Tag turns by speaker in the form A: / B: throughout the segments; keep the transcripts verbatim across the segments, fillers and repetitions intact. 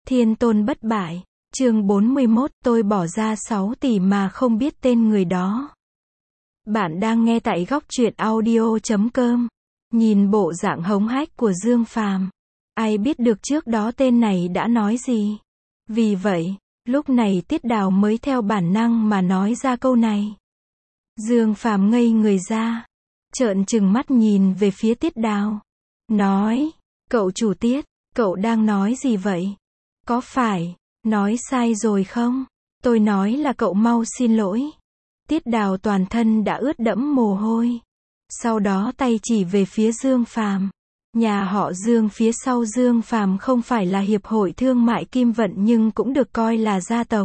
A: Thiên tôn bất bại. Chương bốn mươi mốt, tôi bỏ ra sáu tỷ mà không biết tên người đó. Bạn đang nghe tại góc truyện audio chấm com. Nhìn bộ dạng hống hách của Dương Phàm, ai biết được trước đó tên này đã nói gì. Vì vậy, lúc này Tiết Đào mới theo bản năng mà nói ra câu này. Dương Phàm ngây người ra, trợn trừng mắt nhìn về phía Tiết Đào. Nói, cậu chủ Tiết, cậu đang nói gì vậy? Có phải nói sai rồi không? Tôi nói là cậu mau xin lỗi. Tiết Đào toàn thân đã ướt đẫm mồ hôi. Sau đó tay chỉ về phía Dương Phàm. Nhà họ Dương phía sau Dương Phàm không phải là hiệp hội thương mại Kim Vận nhưng cũng được coi là gia tộc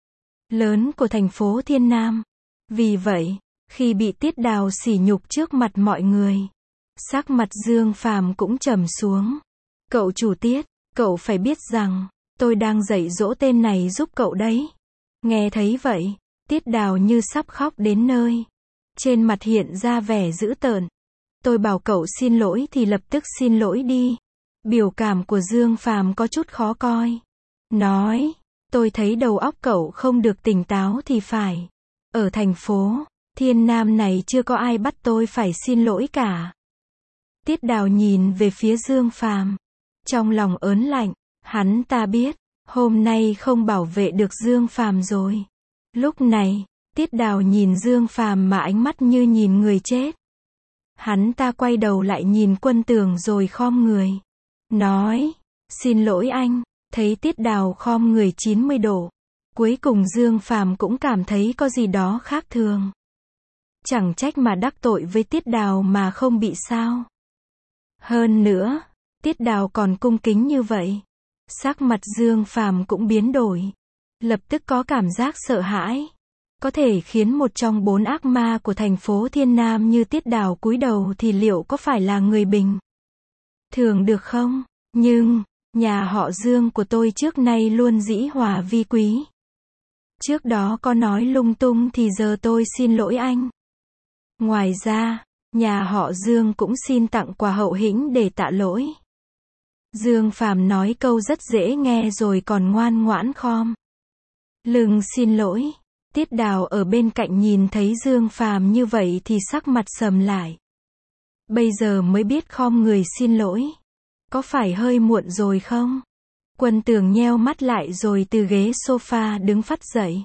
A: lớn của thành phố Thiên Nam. Vì vậy, khi bị Tiết Đào sỉ nhục trước mặt mọi người, sắc mặt Dương Phàm cũng trầm xuống. Cậu chủ Tiết, cậu phải biết rằng, tôi đang dạy dỗ tên này giúp cậu đấy. Nghe thấy vậy, Tiết Đào như sắp khóc đến nơi. Trên mặt hiện ra vẻ dữ tợn. Tôi bảo cậu xin lỗi thì lập tức xin lỗi đi. Biểu cảm của Dương Phàm có chút khó coi. Nói, tôi thấy đầu óc cậu không được tỉnh táo thì phải. Ở thành phố Thiên Nam này chưa có ai bắt tôi phải xin lỗi cả. Tiết Đào nhìn về phía Dương Phàm, trong lòng ớn lạnh. Hắn ta biết, hôm nay không bảo vệ được Dương Phàm rồi. Lúc này, Tiết Đào nhìn Dương Phàm mà ánh mắt như nhìn người chết. Hắn ta quay đầu lại nhìn Quân Tường rồi khom người. Nói, xin lỗi anh. Thấy Tiết Đào khom người chín mươi độ. Cuối cùng Dương Phàm cũng cảm thấy có gì đó khác thường. Chẳng trách mà đắc tội với Tiết Đào mà không bị sao. Hơn nữa, Tiết Đào còn cung kính như vậy. Sắc mặt Dương Phàm cũng biến đổi. Lập tức có cảm giác sợ hãi. Có thể khiến một trong bốn ác ma của thành phố Thiên Nam như Tiết Đào cúi đầu thì liệu có phải là người bình thường được không? Nhưng, nhà họ Dương của tôi trước nay luôn dĩ hòa vi quý. Trước đó có nói lung tung thì giờ tôi xin lỗi anh. Ngoài ra, nhà họ Dương cũng xin tặng quà hậu hĩnh để tạ lỗi. Dương Phàm nói câu rất dễ nghe rồi còn ngoan ngoãn khom lưng xin lỗi. Tiết Đào ở bên cạnh nhìn thấy Dương Phàm như vậy thì sắc mặt sầm lại. Bây giờ mới biết khom người xin lỗi. Có phải hơi muộn rồi không? Quân Tường nheo mắt lại rồi từ ghế sofa đứng phắt dậy.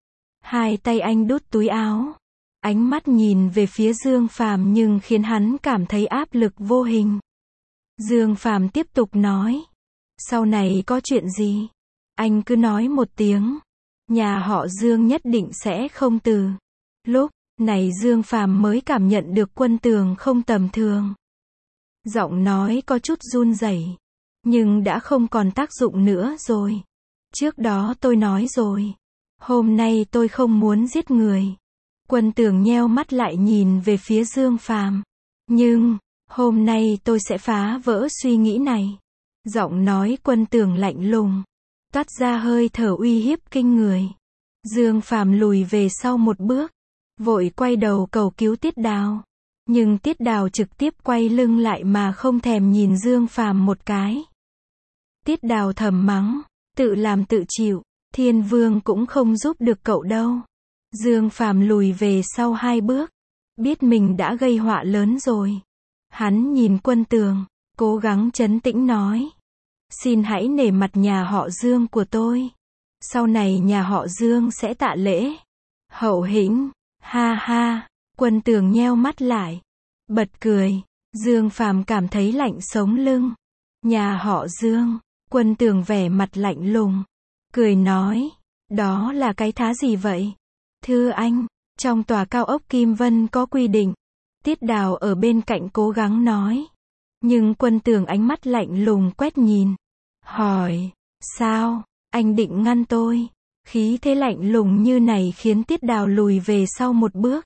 A: Hai tay anh đút túi áo. Ánh mắt nhìn về phía Dương Phàm nhưng khiến hắn cảm thấy áp lực vô hình. Dương Phàm tiếp tục nói. Sau này có chuyện gì? Anh cứ nói một tiếng. Nhà họ Dương nhất định sẽ không từ. Lúc này Dương Phàm mới cảm nhận được Quân Tường không tầm thường. Giọng nói có chút run rẩy, nhưng đã không còn tác dụng nữa rồi. Trước đó tôi nói rồi. Hôm nay tôi không muốn giết người. Quân Tường nheo mắt lại nhìn về phía Dương Phàm. Nhưng, hôm nay tôi sẽ phá vỡ suy nghĩ này. Giọng nói Quân Tường lạnh lùng. Toát ra hơi thở uy hiếp kinh người. Dương Phàm lùi về sau một bước. Vội quay đầu cầu cứu Tiết Đào. Nhưng Tiết Đào trực tiếp quay lưng lại mà không thèm nhìn Dương Phàm một cái. Tiết Đào thầm mắng. Tự làm tự chịu. Thiên Vương cũng không giúp được cậu đâu. Dương Phàm lùi về sau hai bước. Biết mình đã gây họa lớn rồi. Hắn nhìn Quân Tường, cố gắng trấn tĩnh nói. Xin hãy nể mặt nhà họ Dương của tôi. Sau này nhà họ Dương sẽ tạ lễ. Hậu hĩnh. Ha ha. Quân Tường nheo mắt lại. Bật cười. Dương Phàm cảm thấy lạnh sống lưng. Nhà họ Dương. Quân Tường vẻ mặt lạnh lùng. Cười nói. Đó là cái thá gì vậy? Thưa anh, trong tòa cao ốc Kim Vân có quy định. Tiết Đào ở bên cạnh cố gắng nói. Nhưng Quân Tường ánh mắt lạnh lùng quét nhìn. Hỏi, sao, anh định ngăn tôi? Khí thế lạnh lùng như này khiến Tiết Đào lùi về sau một bước.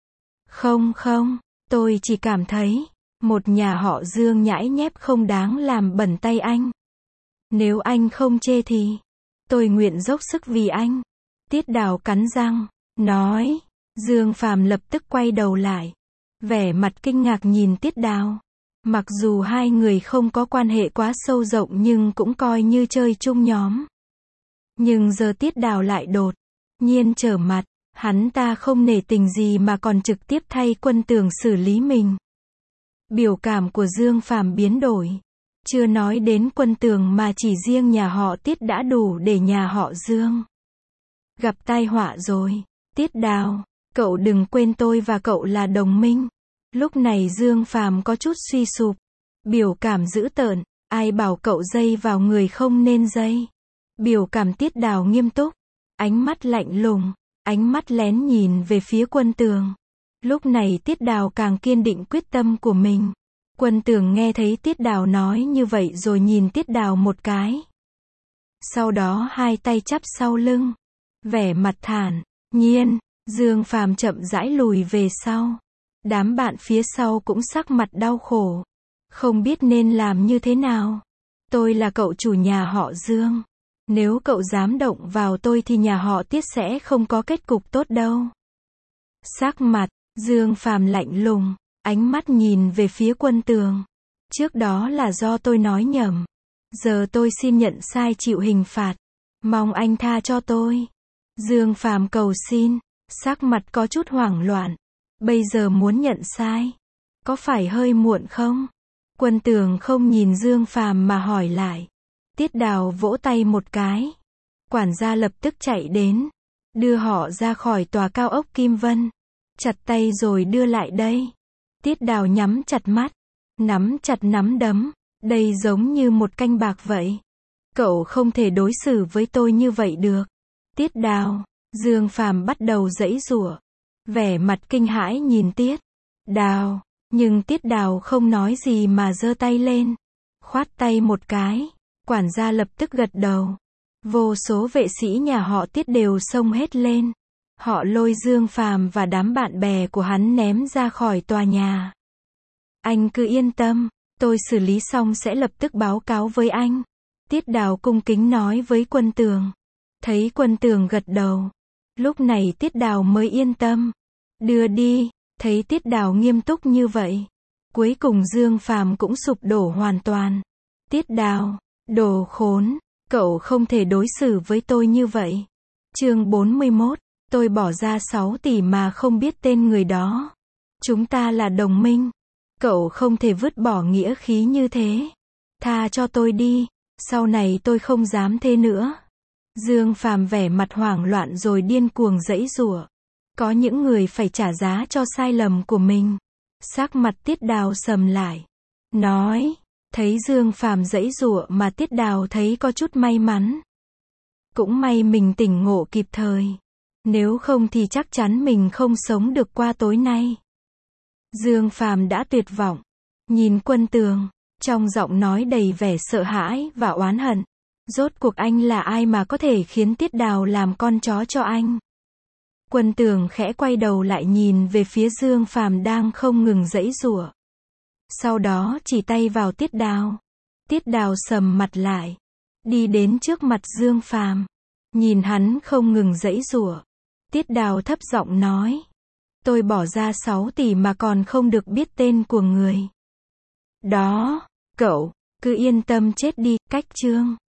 A: Không không, tôi chỉ cảm thấy, một nhà họ Dương nhãi nhép không đáng làm bẩn tay anh. Nếu anh không chê thì, tôi nguyện dốc sức vì anh. Tiết Đào cắn răng, nói. Dương Phàm lập tức quay đầu lại. Vẻ mặt kinh ngạc nhìn Tiết Đào. Mặc dù hai người không có quan hệ quá sâu rộng nhưng cũng coi như chơi chung nhóm. Nhưng giờ Tiết Đào lại đột nhiên trở mặt, hắn ta không nể tình gì mà còn trực tiếp thay Quân Tường xử lý mình. Biểu cảm của Dương Phàm biến đổi. Chưa nói đến Quân Tường mà chỉ riêng nhà họ Tiết đã đủ để nhà họ Dương gặp tai họa rồi. Tiết Đào, cậu đừng quên tôi và cậu là đồng minh. Lúc này Dương Phàm có chút suy sụp, biểu cảm dữ tợn, ai bảo cậu dây vào người không nên dây. Biểu cảm Tiết Đào nghiêm túc, ánh mắt lạnh lùng, ánh mắt lén nhìn về phía Quân Tường. Lúc này Tiết Đào càng kiên định quyết tâm của mình. Quân Tường nghe thấy Tiết Đào nói như vậy rồi nhìn Tiết Đào một cái. Sau đó hai tay chắp sau lưng, vẻ mặt thản nhiên. Dương Phàm chậm rãi lùi về sau. Đám bạn phía sau cũng sắc mặt đau khổ, không biết nên làm như thế nào. Tôi là cậu chủ nhà họ Dương. Nếu cậu dám động vào tôi thì nhà họ Tiết sẽ không có kết cục tốt đâu. Sắc mặt Dương Phàm lạnh lùng, ánh mắt nhìn về phía Quân Tường. Trước đó là do tôi nói nhầm. Giờ tôi xin nhận sai chịu hình phạt. Mong anh tha cho tôi. Dương Phàm cầu xin, sắc mặt có chút hoảng loạn. Bây giờ muốn nhận sai, có phải hơi muộn không? Quân Tường không nhìn Dương Phàm mà hỏi lại. Tiết Đào vỗ tay một cái. Quản gia lập tức chạy đến, đưa họ ra khỏi tòa cao ốc Kim Vân. Chặt tay rồi đưa lại đây. Tiết Đào nhắm chặt mắt, nắm chặt nắm đấm. Đây giống như một canh bạc vậy. Cậu không thể đối xử với tôi như vậy được. Tiết Đào, Dương Phàm bắt đầu giãy giụa, vẻ mặt kinh hãi nhìn Tiết Đào, nhưng Tiết Đào không nói gì mà giơ tay lên, khoát tay một cái. Quản gia lập tức gật đầu. Vô số vệ sĩ nhà họ Tiết đều xông hết lên. Họ lôi Dương Phàm và đám bạn bè của hắn ném ra khỏi tòa nhà. Anh cứ yên tâm, tôi xử lý xong sẽ lập tức báo cáo với anh. Tiết Đào cung kính nói với Quân Tường. Thấy Quân Tường gật đầu, lúc này Tiết Đào mới yên tâm. Đưa đi. Thấy Tiết Đào nghiêm túc như vậy, cuối cùng Dương Phàm cũng sụp đổ hoàn toàn. Tiết Đào, đồ khốn, cậu không thể đối xử với tôi như vậy. Chương bốn mươi mốt, tôi bỏ ra sáu tỷ mà không biết tên người đó. Chúng ta là đồng minh. Cậu không thể vứt bỏ nghĩa khí như thế. Tha cho tôi đi, sau này tôi không dám thế nữa. Dương Phàm vẻ mặt hoảng loạn rồi điên cuồng giãy giụa. Có những người phải trả giá cho sai lầm của mình. Sắc mặt Tiết Đào sầm lại. Nói, thấy Dương Phàm giãy giụa mà Tiết Đào thấy có chút may mắn. Cũng may mình tỉnh ngộ kịp thời. Nếu không thì chắc chắn mình không sống được qua tối nay. Dương Phàm đã tuyệt vọng. Nhìn Quân Tường, trong giọng nói đầy vẻ sợ hãi và oán hận. Rốt cuộc anh là ai mà có thể khiến Tiết Đào làm con chó cho anh? Quân Tường khẽ quay đầu lại nhìn về phía Dương Phàm đang không ngừng giãy giụa. Sau đó chỉ tay vào Tiết Đào. Tiết Đào sầm mặt lại, đi đến trước mặt Dương Phàm, nhìn hắn không ngừng giãy giụa. Tiết Đào thấp giọng nói, tôi bỏ ra sáu tỷ mà còn không được biết tên của người đó. Cậu, cứ yên tâm chết đi. Cách chương